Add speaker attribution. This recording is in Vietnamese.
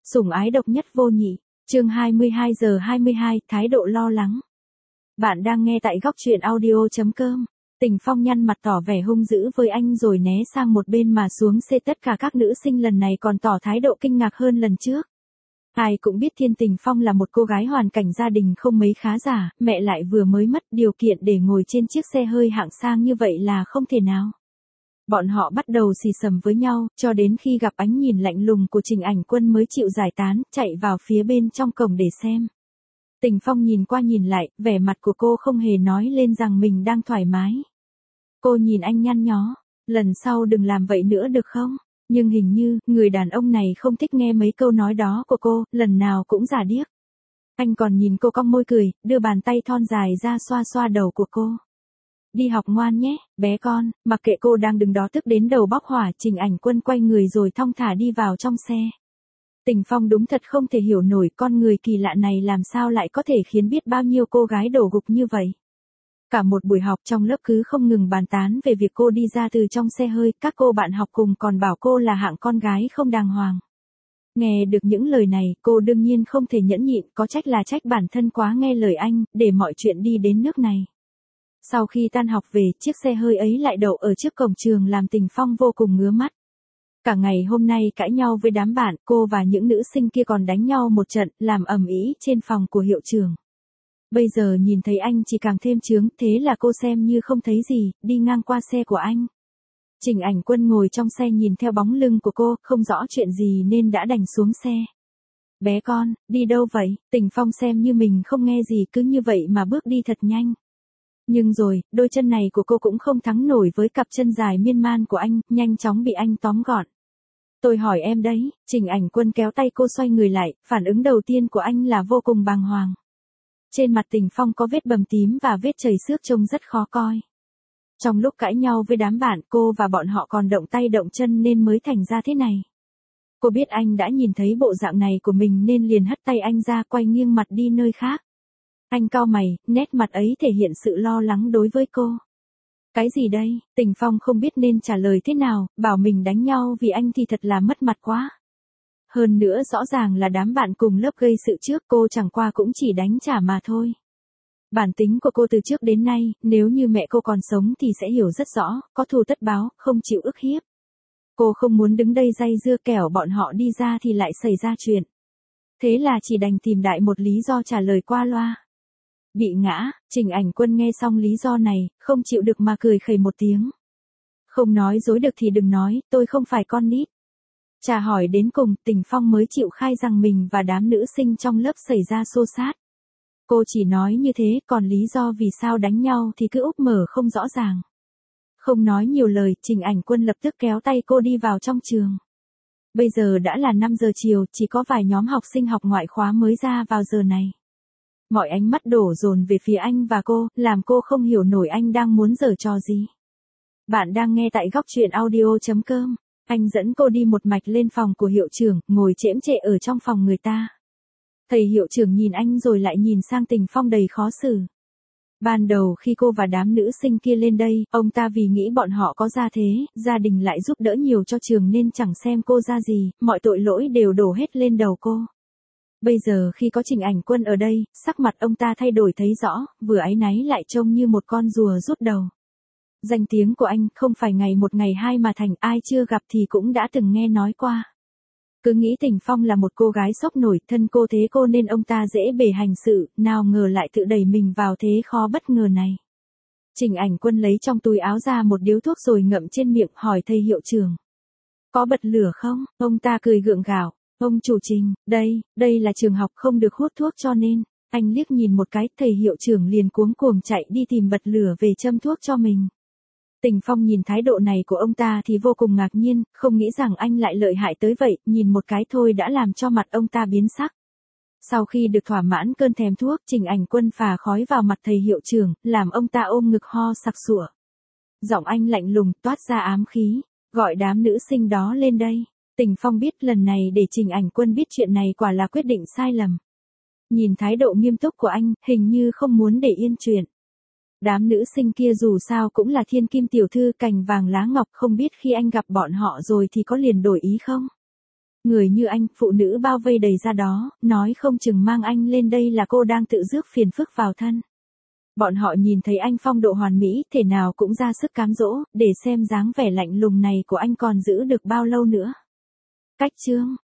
Speaker 1: Sủng ái độc nhất vô nhị. Chương 22 giờ 22, thái độ lo lắng. Bạn đang nghe tại góc truyện audio.com. Tình Phong nhăn mặt tỏ vẻ hung dữ với anh rồi né sang một bên mà xuống xe. Tất cả các nữ sinh lần này còn tỏ thái độ kinh ngạc hơn lần trước. Ai cũng biết Thiên Tình Phong là một cô gái hoàn cảnh gia đình không mấy khá giả, mẹ lại vừa mới mất, điều kiện để ngồi trên chiếc xe hơi hạng sang như vậy là không thể nào. Bọn họ bắt đầu xì xầm với nhau, cho đến khi gặp ánh nhìn lạnh lùng của Trình Ảnh Quân mới chịu giải tán, chạy vào phía bên trong cổng để xem. Tình Phong nhìn qua nhìn lại, vẻ mặt của cô không hề nói lên rằng mình đang thoải mái. Cô nhìn anh nhăn nhó, lần sau đừng làm vậy nữa được không? Nhưng hình như, người đàn ông này không thích nghe mấy câu nói đó của cô, lần nào cũng giả điếc. Anh còn nhìn cô cong môi cười, đưa bàn tay thon dài ra xoa xoa đầu của cô. Đi học ngoan nhé, bé con, mặc kệ cô đang đứng đó tức đến đầu bốc hỏa. Trình Ảnh Quân quay người rồi thong thả đi vào trong xe. Tình Phong đúng thật không thể hiểu nổi con người kỳ lạ này làm sao lại có thể khiến biết bao nhiêu cô gái đổ gục như vậy. Cả một buổi học trong lớp cứ không ngừng bàn tán về việc cô đi ra từ trong xe hơi, các cô bạn học cùng còn bảo cô là hạng con gái không đàng hoàng. Nghe được những lời này, cô đương nhiên không thể nhẫn nhịn, có trách là trách bản thân quá nghe lời anh, để mọi chuyện đi đến nước này. Sau khi tan học về, chiếc xe hơi ấy lại đậu ở trước cổng trường làm Tình Phong vô cùng ngứa mắt. Cả ngày hôm nay cãi nhau với đám bạn, cô và những nữ sinh kia còn đánh nhau một trận, làm ầm ĩ trên phòng của hiệu trưởng. Bây giờ nhìn thấy anh chỉ càng thêm chướng, thế là cô xem như không thấy gì, đi ngang qua xe của anh. Trình Ảnh Quân ngồi trong xe nhìn theo bóng lưng của cô, không rõ chuyện gì nên đã đành xuống xe. Bé con, đi đâu vậy? Tình Phong xem như mình không nghe gì, cứ như vậy mà bước đi thật nhanh. Nhưng rồi, đôi chân này của cô cũng không thắng nổi với cặp chân dài miên man của anh, nhanh chóng bị anh tóm gọn. Tôi hỏi em đấy. Trình Ảnh Quân kéo tay cô xoay người lại, phản ứng đầu tiên của anh là vô cùng bàng hoàng. Trên mặt Tình Phong có vết bầm tím và vết chảy xước trông rất khó coi. Trong lúc cãi nhau với đám bạn, cô và bọn họ còn động tay động chân nên mới thành ra thế này. Cô biết anh đã nhìn thấy bộ dạng này của mình nên liền hất tay anh ra, quay nghiêng mặt đi nơi khác. Anh cau mày, nét mặt ấy thể hiện sự lo lắng đối với cô. Cái gì đây? Tình Phong không biết nên trả lời thế nào, bảo mình đánh nhau vì anh thì thật là mất mặt quá. Hơn nữa rõ ràng là đám bạn cùng lớp gây sự trước, cô chẳng qua cũng chỉ đánh trả mà thôi. Bản tính của cô từ trước đến nay, nếu như mẹ cô còn sống thì sẽ hiểu rất rõ, có thù tất báo, không chịu ức hiếp. Cô không muốn đứng đây day dưa kẻo bọn họ đi ra thì lại xảy ra chuyện. Thế là chỉ đành tìm đại một lý do trả lời qua loa. Bị ngã. Trình Ảnh Quân nghe xong lý do này, không chịu được mà cười khẩy một tiếng. Không nói dối được thì đừng nói, tôi không phải con nít. Chả hỏi đến cùng, Tình Phong mới chịu khai rằng mình và đám nữ sinh trong lớp xảy ra xô xát. Cô chỉ nói như thế, còn lý do vì sao đánh nhau thì cứ úp mở không rõ ràng. Không nói nhiều lời, Trình Ảnh Quân lập tức kéo tay cô đi vào trong trường. Bây giờ đã là 5 giờ chiều, chỉ có vài nhóm học sinh học ngoại khóa mới ra vào giờ này. Mọi ánh mắt đổ dồn về phía anh và cô, làm cô không hiểu nổi anh đang muốn giở trò gì. Bạn đang nghe tại góc truyện audio.com. Anh dẫn cô đi một mạch lên phòng của hiệu trưởng, ngồi chễm chệ ở trong phòng người ta. Thầy hiệu trưởng nhìn anh rồi lại nhìn sang Tình Phong đầy khó xử. Ban đầu khi cô và đám nữ sinh kia lên đây, ông ta vì nghĩ bọn họ có gia thế, gia đình lại giúp đỡ nhiều cho trường nên chẳng xem cô ra gì, mọi tội lỗi đều đổ hết lên đầu cô. Bây giờ khi có Trình Ảnh Quân ở đây, sắc mặt ông ta thay đổi thấy rõ, vừa áy náy lại trông như một con rùa rút đầu. Danh tiếng của anh không phải ngày một ngày hai mà thành, ai chưa gặp thì cũng đã từng nghe nói qua. Cứ nghĩ Tình Phong là một cô gái sốc nổi, thân cô thế cô nên ông ta dễ bề hành sự, nào ngờ lại tự đẩy mình vào thế khó bất ngờ này. Trình Ảnh Quân lấy trong túi áo ra một điếu thuốc rồi ngậm trên miệng, hỏi thầy hiệu trưởng. Có bật lửa không? Ông ta cười gượng gạo. Ông chủ Trình, đây là trường học không được hút thuốc cho nên. Anh liếc nhìn một cái, thầy hiệu trưởng liền cuống cuồng chạy đi tìm bật lửa về châm thuốc cho mình. Tình Phong nhìn thái độ này của ông ta thì vô cùng ngạc nhiên, không nghĩ rằng anh lại lợi hại tới vậy, nhìn một cái thôi đã làm cho mặt ông ta biến sắc. Sau khi được thỏa mãn cơn thèm thuốc, Trình Ảnh Quân phà khói vào mặt thầy hiệu trưởng, làm ông ta ôm ngực ho sặc sụa. Giọng anh lạnh lùng, toát ra ám khí, gọi đám nữ sinh đó lên đây. Tình Phong biết lần này để Trình Ảnh Quân biết chuyện này quả là quyết định sai lầm. Nhìn thái độ nghiêm túc của anh, hình như không muốn để yên chuyện. Đám nữ sinh kia dù sao cũng là thiên kim tiểu thư cành vàng lá ngọc, không biết khi anh gặp bọn họ rồi thì có liền đổi ý không? Người như anh, phụ nữ bao vây đầy ra đó, nói không chừng mang anh lên đây là cô đang tự rước phiền phức vào thân. Bọn họ nhìn thấy anh phong độ hoàn mỹ, thể nào cũng ra sức cám dỗ, để xem dáng vẻ lạnh lùng này của anh còn giữ được bao lâu nữa. Cách chương